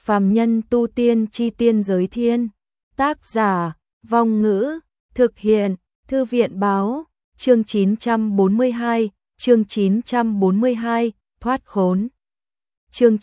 Phàm nhân tu tiên chi tiên giới thiên. Tác giả, Vong Ngữ, thực hiện, Thư viện báo, chương 942, thoát khốn. Chương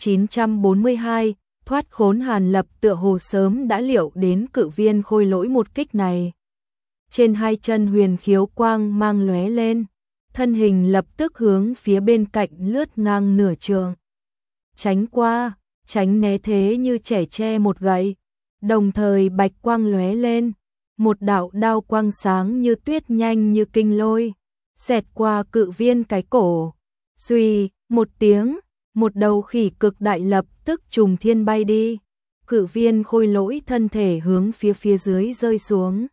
942, thoát khốn. Hàn Lập tựa hồ sớm đã liệu đến Cự Viên Khôi Lỗi một kích này. Trên hai chân huyền khiếu quang mang lóe lên, thân hình lập tức hướng phía bên cạnh lướt ngang nửa trường. Tránh qua, tránh né thế như trẻ tre một gậy, đồng thời bạch quang lóe lên, một đạo đao quang sáng như tuyết nhanh như kinh lôi, xẹt qua Cự Viên cái cổ. Xuy, một tiếng, một đầu khỉ cực đại lập tức trùng thiên bay đi. Cự Viên Khôi Lỗi thân thể hướng phía dưới rơi xuống.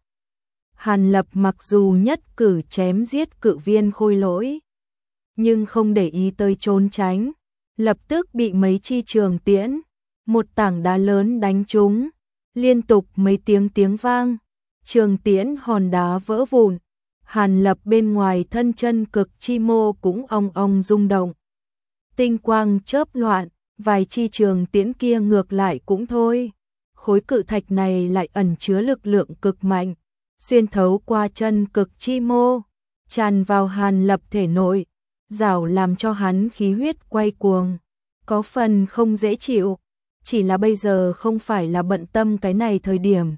Hàn Lập mặc dù nhất cử chém giết Cự Viên Khôi Lỗi, nhưng không để ý tới trốn tránh, lập tức bị mấy chi trường tiễn, một tảng đá lớn đánh trúng, liên tục mấy tiếng vang, trường tiễn hòn đá vỡ vụn. Hàn Lập bên ngoài thân chân cực chi mô cũng ong ong rung động. Tinh quang chớp loạn, vài chi trường tiễn kia ngược lại cũng thôi. Khối cự thạch này lại ẩn chứa lực lượng cực mạnh, xuyên thấu qua chân cực chi mô, tràn vào Hàn Lập thể nội, rảo làm cho hắn khí huyết quay cuồng, có phần không dễ chịu, chỉ là bây giờ không phải là bận tâm cái này thời điểm.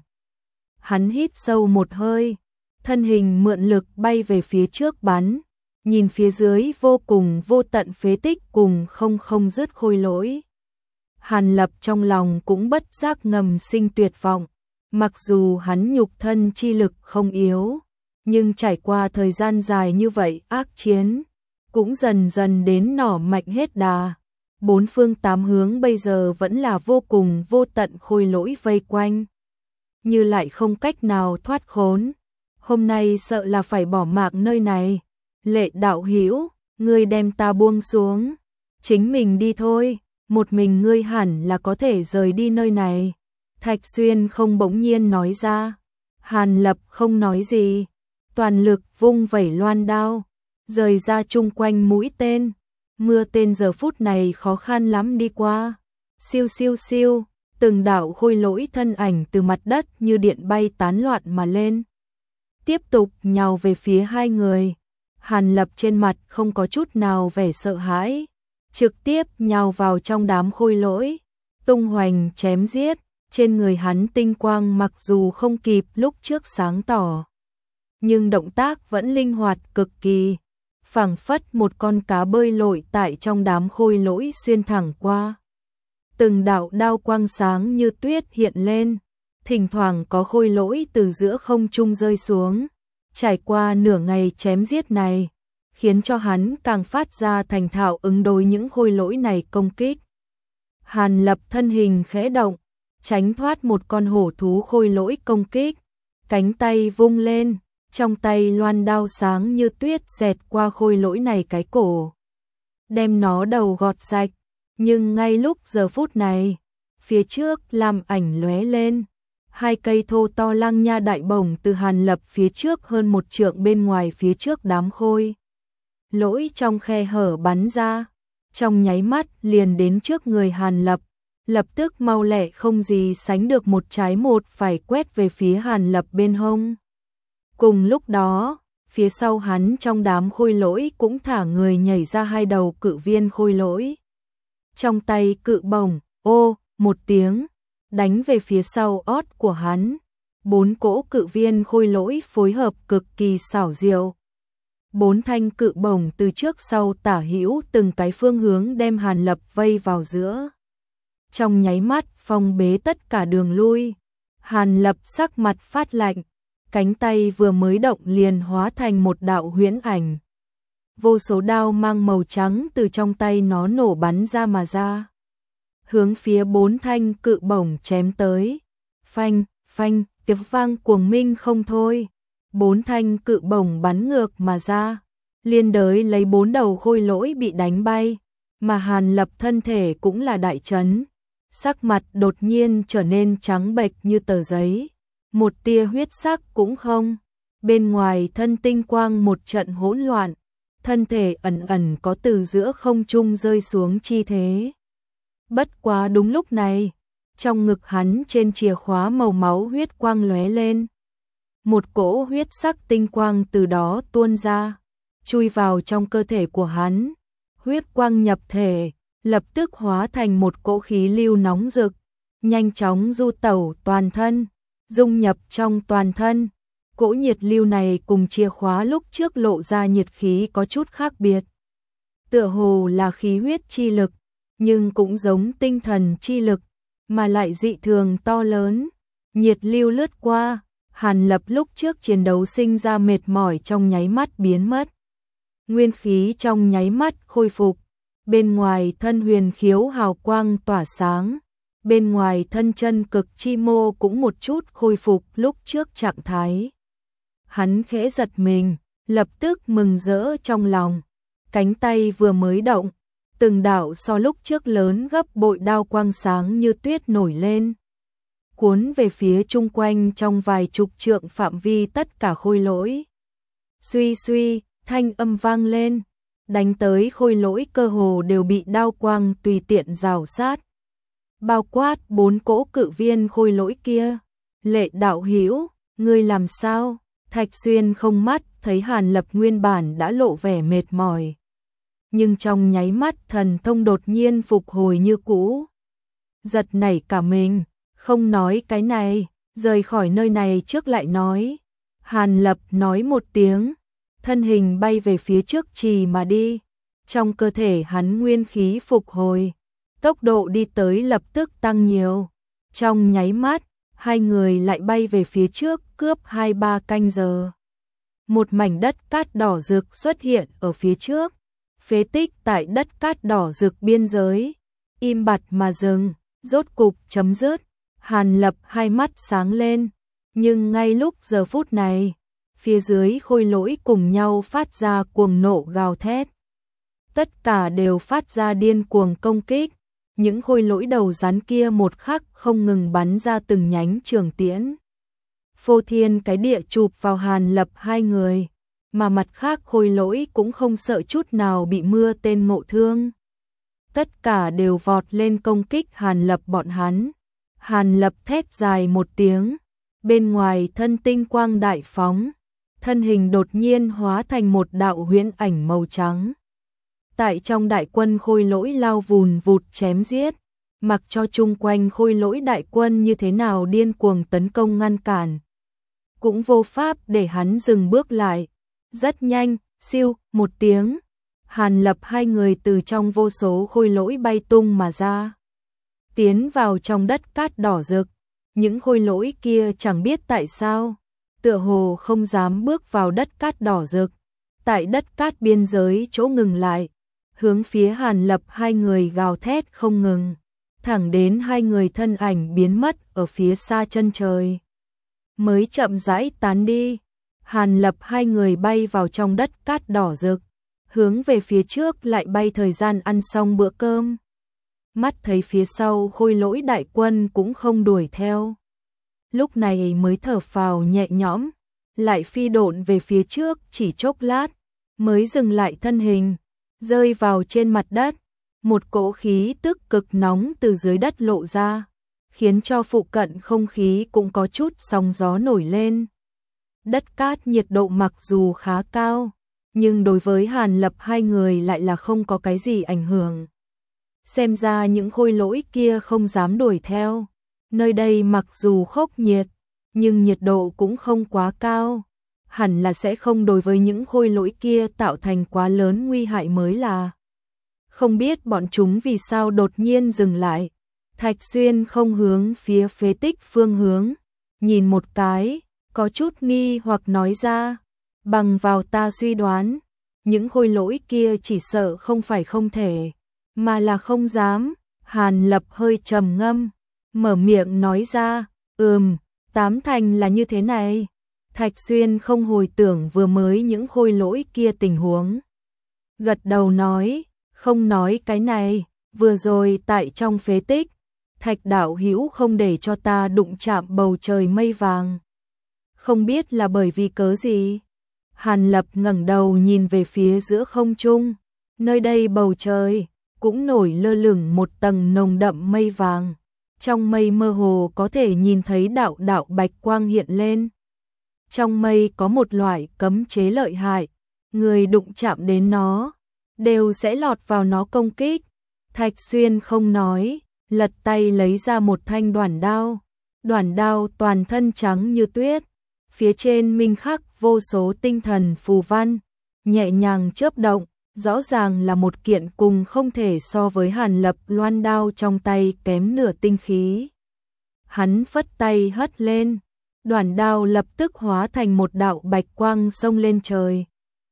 Hắn hít sâu một hơi, thân hình mượn lực bay về phía trước bắn, nhìn phía dưới vô cùng vô tận phế tích cùng không dứt khôi lỗi. Hàn Lập trong lòng cũng bất giác ngầm sinh tuyệt vọng, mặc dù hắn nhục thân chi lực không yếu, nhưng trải qua thời gian dài như vậy ác chiến, cũng dần dần đến nỏ mạnh hết đà. Bốn phương tám hướng bây giờ vẫn là vô cùng vô tận khôi lỗi vây quanh, như lại không cách nào thoát khốn. Hôm nay sợ là phải bỏ mạng nơi này. Lệ đạo hữu, ngươi đem ta buông xuống, chính mình đi thôi, một mình ngươi hẳn là có thể rời đi nơi này. Thạch Xuyên không bỗng nhiên nói ra. Hàn Lập không nói gì, toàn lực vung vẩy loan đao, rời ra chung quanh mũi tên. Mưa tên giờ phút này khó khăn lắm đi qua. Siêu siêu siêu, từng đạo khôi lỗi thân ảnh từ mặt đất như điện bay tán loạn mà lên, tiếp tục nhào về phía hai người. Hàn Lập trên mặt không có chút nào vẻ sợ hãi, trực tiếp nhào vào trong đám khôi lỗi, tung hoành chém giết. Trên người hắn tinh quang mặc dù không kịp lúc trước sáng tỏ, nhưng động tác vẫn linh hoạt cực kỳ, phảng phất một con cá bơi lội tại trong đám khôi lỗi xuyên thẳng qua. Từng đạo đao quang sáng như tuyết hiện lên, thỉnh thoảng có khôi lỗi từ giữa không trung rơi xuống. Trải qua nửa ngày chém giết này, khiến cho hắn càng phát ra thành thạo ứng đối những khôi lỗi này công kích. Hàn Lập thân hình khẽ động, tránh thoát một con hổ thú khôi lỗi công kích, cánh tay vung lên, trong tay loan đao sáng như tuyết xẹt qua khôi lỗi này cái cổ, đem nó đầu gọt sạch. Nhưng ngay lúc giờ phút này, phía trước lam ảnh lóe lên, hai cây thô to lăng nha đại bổng từ Hàn Lập phía trước hơn một trượng bên ngoài phía trước đám khôi lỗi trong khe hở bắn ra, trong nháy mắt liền đến trước người Hàn Lập, lập tức mau lẹ không gì sánh được một trái một phải quét về phía Hàn Lập bên hông. Cùng lúc đó, phía sau hắn trong đám khôi lỗi cũng thả người nhảy ra hai đầu Cự Viên Khôi Lỗi. Trong tay cự bổng, ô, một tiếng, đánh về phía sau ót của hắn. Bốn cỗ Cự Viên Khôi Lỗi phối hợp cực kỳ xảo diệu. Bốn thanh cự bổng từ trước sau tả hữu từng cái phương hướng đem Hàn Lập vây vào giữa. Trong nháy mắt phong bế tất cả đường lui. Hàn Lập sắc mặt phát lạnh, cánh tay vừa mới động liền hóa thành một đạo huyễn ảnh. Vô số đao mang màu trắng từ trong tay nó nổ bắn ra mà ra, hướng phía bốn thanh cự bổng chém tới. Phanh, phanh, tiếng vang cuồng minh không thôi. Bốn thanh cự bổng bắn ngược mà ra, liên đới lấy bốn đầu khôi lỗi bị đánh bay, mà Hàn Lập thân thể cũng là đại chấn, sắc mặt đột nhiên trở nên trắng bệch như tờ giấy, một tia huyết sắc cũng không. Bên ngoài thân tinh quang một trận hỗn loạn, thân thể ẩn ẩn có từ giữa không trung rơi xuống chi thế. Bất quá đúng lúc này, Trong ngực hắn trên chìa khóa màu máu huyết quang lóe lên. Một cỗ huyết sắc tinh quang từ đó tuôn ra, chui vào trong cơ thể của hắn. Huyết quang nhập thể, lập tức hóa thành một cỗ khí lưu nóng rực, nhanh chóng du tẩu toàn thân, dung nhập trong toàn thân. Cỗ nhiệt lưu này cùng chìa khóa lúc trước lộ ra nhiệt khí có chút khác biệt. Tựa hồ là khí huyết chi lực, nhưng cũng giống tinh thần chi lực, mà lại dị thường to lớn. Nhiệt lưu lướt qua, Hàn Lập lúc trước chiến đấu sinh ra mệt mỏi trong nháy mắt biến mất. Nguyên khí trong nháy mắt khôi phục, bên ngoài thân huyền khiếu hào quang tỏa sáng, bên ngoài thân chân cực chi mô cũng một chút khôi phục lúc trước trạng thái. Hắn khẽ giật mình, lập tức mừng rỡ trong lòng, cánh tay vừa mới động, từng đạo so lúc trước lớn gấp bội đao quang sáng như tuyết nổi lên, cuốn về phía chung quanh trong vài chục trượng phạm vi tất cả khôi lỗi. Suy suy, thanh âm vang lên, đánh tới khôi lỗi cơ hồ đều bị đao quang tùy tiện rào sát. Bao quát 4 cỗ cự viên khôi lỗi kia. Lệ đạo hữu, ngươi làm sao? Thạch Xuyên không mắt thấy Hàn Lập nguyên bản đã lộ vẻ mệt mỏi, nhưng trong nháy mắt thần thông đột nhiên phục hồi như cũ. Giật nảy cả mình, không nói cái này, rời khỏi nơi này trước lại nói. Hàn Lập nói một tiếng, thân hình bay về phía trước trì mà đi. Trong cơ thể hắn nguyên khí phục hồi, tốc độ đi tới lập tức tăng nhiều. Trong nháy mắt, hai người lại bay về phía trước cướp 2-3 canh giờ. Một mảnh đất cát đỏ rực xuất hiện ở phía trước. Phế tích tại đất cát đỏ rực biên giới, im bặt mà dừng, rốt cục chấm dứt. Hàn Lập hai mắt sáng lên, nhưng ngay lúc giờ phút này, phía dưới khôi lỗi cùng nhau phát ra cuồng nộ gào thét. Tất cả đều phát ra điên cuồng công kích, những khôi lỗi đầu rắn kia một khắc không ngừng bắn ra từng nhánh trường tiễn. Phô thiên cái địa chụp vào Hàn Lập hai người, mà mặt khác khôi lỗi cũng không sợ chút nào bị mưa tên ngộ thương. Tất cả đều vọt lên công kích Hàn Lập bọn hắn. Hàn Lập thét dài một tiếng, bên ngoài thân tinh quang đại phóng, thân hình đột nhiên hóa thành một đạo huyễn ảnh màu trắng. Tại trong đại quân khôi lỗi lao vùn vụt chém giết, mặc cho chung quanh khôi lỗi đại quân như thế nào điên cuồng tấn công ngăn cản, cũng vô pháp để hắn dừng bước lại. Rất nhanh, siêu, một tiếng, Hàn Lập hai người từ trong vô số khôi lỗi bay tung mà ra, tiến vào trong đất cát đỏ rực. Những khôi lỗi kia chẳng biết tại sao, tựa hồ không dám bước vào đất cát đỏ rực, tại đất cát biên giới chỗ ngừng lại, hướng phía Hàn Lập hai người gào thét không ngừng, thẳng đến hai người thân ảnh biến mất ở phía xa chân trời, mới chậm rãi tán đi. Hàn Lập hai người bay vào trong đất cát đỏ rực, hướng về phía trước lại bay thời gian ăn xong bữa cơm. Mắt thấy phía sau khôi lỗi đại quân cũng không đuổi theo, lúc này mới thở phào nhẹ nhõm, lại phi độn về phía trước chỉ chốc lát, mới dừng lại thân hình, rơi vào trên mặt đất. Một cỗ khí tức cực nóng từ dưới đất lộ ra, khiến cho phụ cận không khí cũng có chút sóng gió nổi lên. Đất cát nhiệt độ mặc dù khá cao, nhưng đối với Hàn Lập hai người lại là không có cái gì ảnh hưởng. Xem ra những khôi lỗi kia không dám đuổi theo. Nơi đây mặc dù khốc nhiệt, nhưng nhiệt độ cũng không quá cao, hẳn là sẽ không đối với những khôi lỗi kia tạo thành quá lớn nguy hại mới là. Không biết bọn chúng vì sao đột nhiên dừng lại. Thạch Xuyên không hướng phía phế tích phương hướng, nhìn một cái, có chút nghi hoặc nói ra, bằng vào ta suy đoán, những khôi lỗi kia chỉ sợ không phải không thể, mà là không dám. Hàn Lập hơi trầm ngâm, mở miệng nói ra, tám thành là như thế này. Thạch Xuyên không hồi tưởng vừa mới những khôi lỗi kia tình huống, gật đầu nói, không nói cái này, vừa rồi tại trong phế tích, Thạch đạo hữu không để cho ta đụng chạm bầu trời mây vàng. Không biết là bởi vì cớ gì? Hàn Lập ngẩng đầu nhìn về phía giữa không trung, nơi đây bầu trời cũng nổi lơ lửng một tầng nồng đậm mây vàng, Trong mây mơ hồ có thể nhìn thấy đạo đạo bạch quang hiện lên. Trong mây có một loại cấm chế lợi hại, người đụng chạm đến nó, đều sẽ lọt vào nó công kích. Thạch Xuyên không nói, lật tay lấy ra một thanh đoản đao. Đoản đao toàn thân trắng như tuyết, phía trên minh khắc vô số tinh thần phù văn, nhẹ nhàng chớp động, rõ ràng là một kiện cùng không thể so với Hàn Lập loan đao trong tay kém nửa tinh khí. Hắn phất tay hất lên, đoản đao lập tức hóa thành một đạo bạch quang xông lên trời.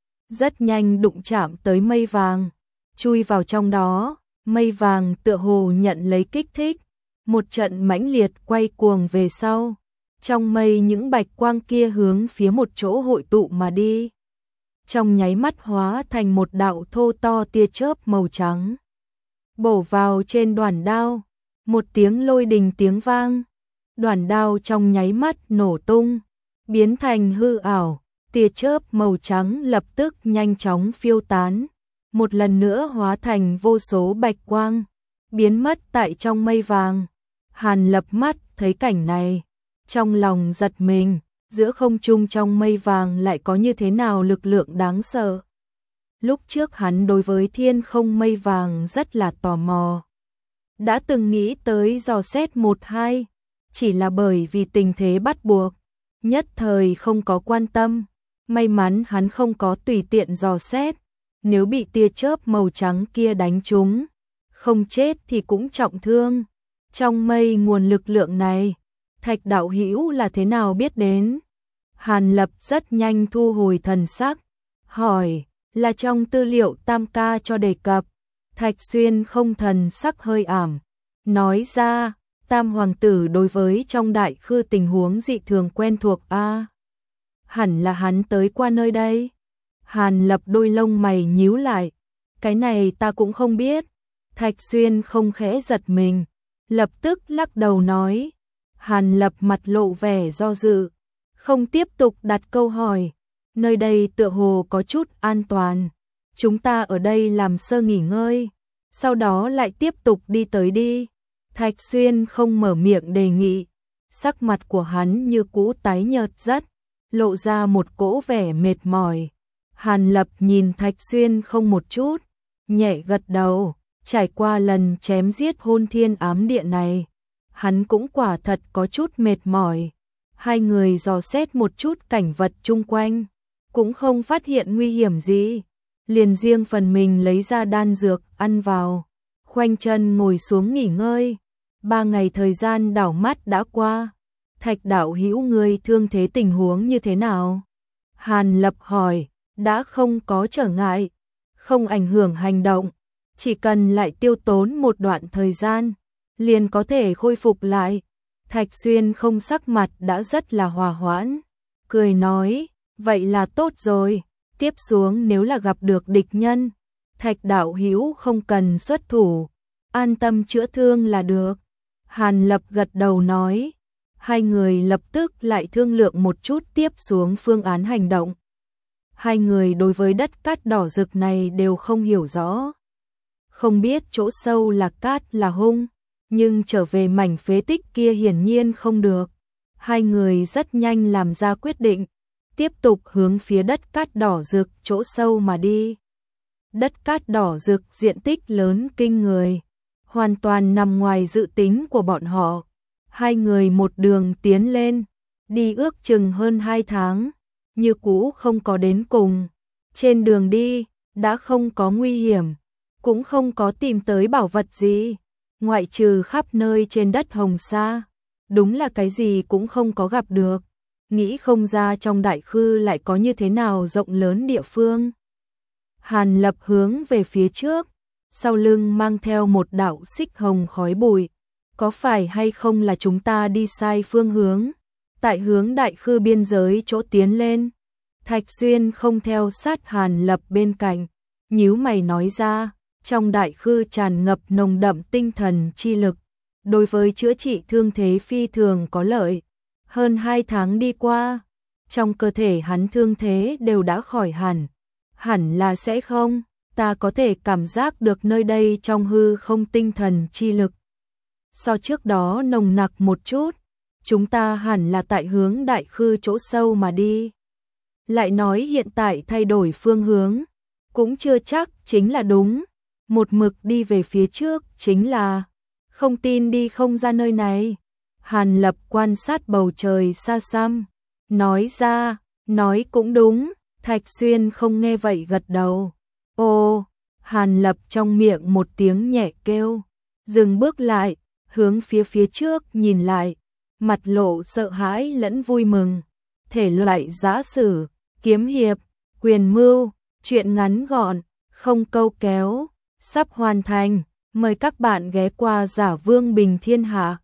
Rất nhanh đụng chạm tới mây vàng, chui vào trong đó, mây vàng tựa hồ nhận lấy kích thích, một trận mãnh liệt quay cuồng về sau. Trong mây những bạch quang kia hướng phía một chỗ hội tụ mà đi. Trong nháy mắt hóa thành một đạo thô to tia chớp màu trắng. Bổ vào trên đoản đao, một tiếng lôi đình tiếng vang. Đoản đao trong nháy mắt nổ tung, biến thành hư ảo, tia chớp màu trắng lập tức nhanh chóng phiêu tán. Một lần nữa hóa thành vô số bạch quang, biến mất tại trong mây vàng. Hàn Lập mắt thấy cảnh này, trong lòng giật mình, giữa không trung trong mây vàng lại có như thế nào lực lượng đáng sợ. Lúc trước hắn đối với thiên không mây vàng rất là tò mò. Đã từng nghĩ tới dò xét một hai, chỉ là bởi vì tình thế bắt buộc, nhất thời không có quan tâm. May mắn hắn không có tùy tiện dò xét, nếu bị tia chớp màu trắng kia đánh trúng, không chết thì cũng trọng thương. Trong mây nguồn lực lượng này, Thạch đạo hữu là thế nào biết đến? Hàn Lập rất nhanh thu hồi thần sắc, hỏi, là trong tư liệu Tam ca cho đề cập. Thạch Xuyên không thần sắc hơi ảm, nói ra, Tam hoàng tử đối với trong đại khư tình huống dị thường quen thuộc a. Hẳn là hắn tới qua nơi đây. Hàn Lập đôi lông mày nhíu lại, cái này ta cũng không biết. Thạch Xuyên không khẽ giật mình, lập tức lắc đầu nói. Hàn Lập mặt lộ vẻ do dự, không tiếp tục đặt câu hỏi. Nơi đây tựa hồ có chút an toàn, chúng ta ở đây làm sơ nghỉ ngơi, sau đó lại tiếp tục đi tới đi. Thạch Xuyên không mở miệng đề nghị, sắc mặt của hắn như cũ tái nhợt rất, lộ ra một cỗ vẻ mệt mỏi. Hàn Lập nhìn Thạch Xuyên không một chút, nhẹ gật đầu, trải qua lần chém giết hôn thiên ám địa này, hắn cũng quả thật có chút mệt mỏi. Hai người dò xét một chút cảnh vật chung quanh, cũng không phát hiện nguy hiểm gì, liền riêng phần mình lấy ra đan dược ăn vào, khoanh chân ngồi xuống nghỉ ngơi. 3 ngày thời gian đảo mắt đã qua. Thạch đạo hữu người thương thế tình huống như thế nào? Hàn Lập hỏi. Đã không có trở ngại, không ảnh hưởng hành động, chỉ cần lại tiêu tốn một đoạn thời gian, liền có thể khôi phục lại. Thạch Xuyên không sắc mặt đã rất là hòa hoãn, cười nói, vậy là tốt rồi, tiếp xuống nếu là gặp được địch nhân, Thạch đạo hữu không cần xuất thủ, an tâm chữa thương là được. Hàn Lập gật đầu nói, hai người lập tức lại thương lượng một chút tiếp xuống phương án hành động. Hai người đối với đất cát đỏ rực này đều không hiểu rõ. Không biết chỗ sâu là cát là hung, nhưng trở về mảnh phế tích kia hiển nhiên không được. Hai người rất nhanh làm ra quyết định, tiếp tục hướng phía đất cát đỏ rực chỗ sâu mà đi. Đất cát đỏ rực diện tích lớn kinh người, hoàn toàn nằm ngoài dự tính của bọn họ. Hai người một đường tiến lên, đi ước chừng hơn 2 tháng. Như cũ không có đến cùng. Trên đường đi, đã không có nguy hiểm, cũng không có tìm tới bảo vật gì, ngoại trừ khắp nơi trên đất Hồng Sa, đúng là cái gì cũng không có gặp được. Nghĩ không ra trong đại khư lại có như thế nào rộng lớn địa phương. Hàn Lập hướng về phía trước, sau lưng mang theo một đạo xích hồng khói bụi. Có phải hay không là chúng ta đi sai phương hướng? Tại hướng đại khư biên giới chỗ tiến lên. Thạch Xuyên không theo sát Hàn Lập bên cạnh, nhíu mày nói ra, trong đại khư tràn ngập nồng đậm tinh thần chi lực, đối với chữa trị thương thế phi thường có lợi. Hơn 2 tháng đi qua, trong cơ thể hắn thương thế đều đã khỏi hẳn. Hẳn là sẽ không, ta có thể cảm giác được nơi đây trong hư không tinh thần chi lực. so trước đó nồng nặc một chút, chúng ta hẳn là tại hướng đại khư chỗ sâu mà đi. Lại nói hiện tại thay đổi phương hướng, cũng chưa chắc chính là đúng, một mực đi về phía trước chính là, không tin đi không ra nơi này. Hàn Lập quan sát bầu trời xa xăm, nói ra, nói cũng đúng, Thạch Xuyên không nghe vậy gật đầu. Ô, Hàn Lập trong miệng một tiếng nhẹ kêu, dừng bước lại, hướng phía trước nhìn lại, mặt lộ sợ hãi lẫn vui mừng. Thể loại giã sử, kiếm hiệp, quyền mưu, truyện ngắn gọn, không câu kéo, sắp hoàn thành. Mời các bạn ghé qua Giả Vương Bình Thiên Hạ.